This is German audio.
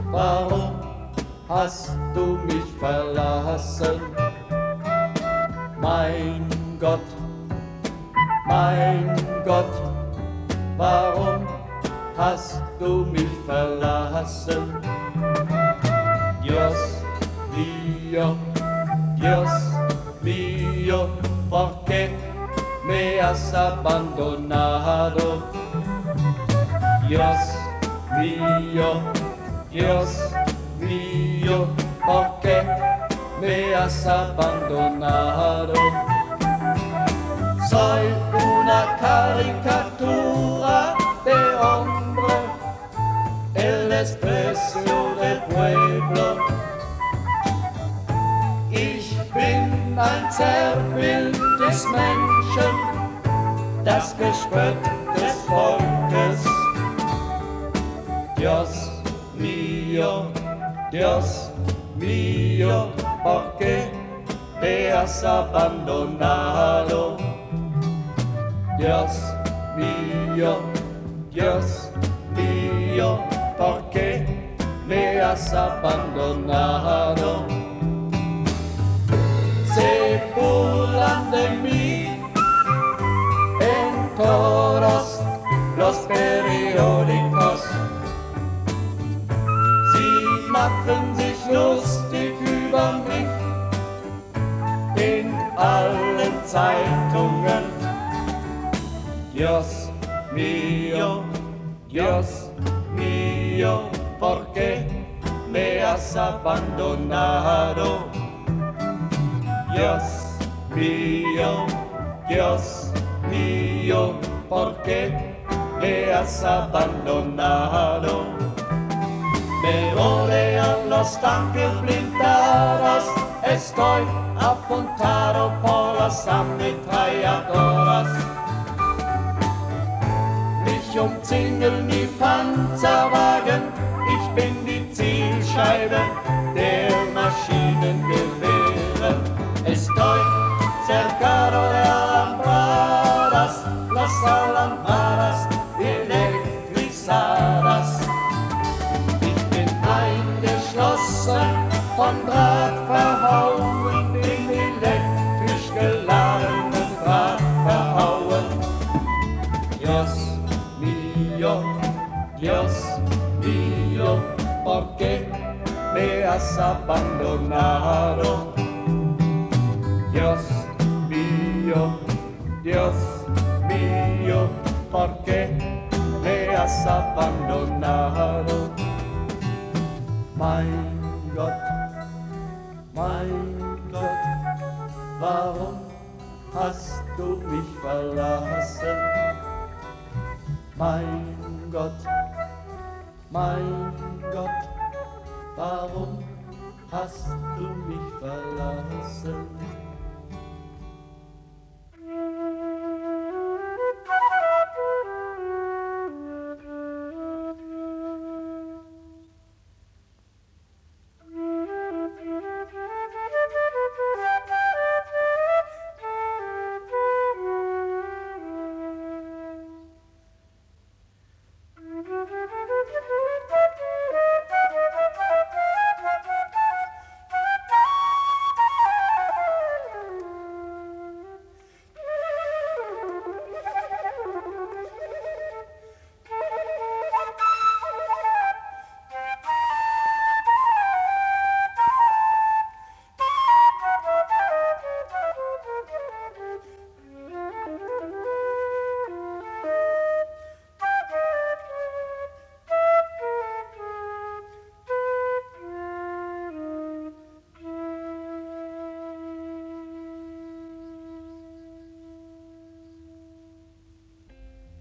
warum hast du mich verlassen? Mein Gott, warum hast du mich verlassen? Dios mío, ¿por qué me has abandonado? Dios mío, ¿por qué me has abandonado? Soy una caricatura de hombre, el desprecio del pueblo. Ich bin ein Zerrbild des Menschen, das Gespött des Volkes. Dios mío, ¿por qué me has abandonado? Dios mío, ¿por qué me has abandonado? Se burlan de mí en todos los periódicos. Sie machen sich lustig über mich in allen Zeitungen. Dios mío, ¿por qué me has abandonado? Dios mío, ¿por qué me has abandonado? Me rodean los tanques blindados, estoy apuntado por las ametralladoras. Mich umzingeln die Panzerwagen, ich bin die Zielscheibe der Maschinengewehre. Estoy cercado de alambradas, las alambradas electrizadas. Ich bin eingeschlossen, von Draht verhauen, in elektrisch geladenen Draht verhauen. Dios mío, ¿por qué me has abandonado? Dios mío, ¿por qué me has abandonado? Mein Gott, warum hast du mich verlassen? Mein Gott, warum hast du mich verlassen?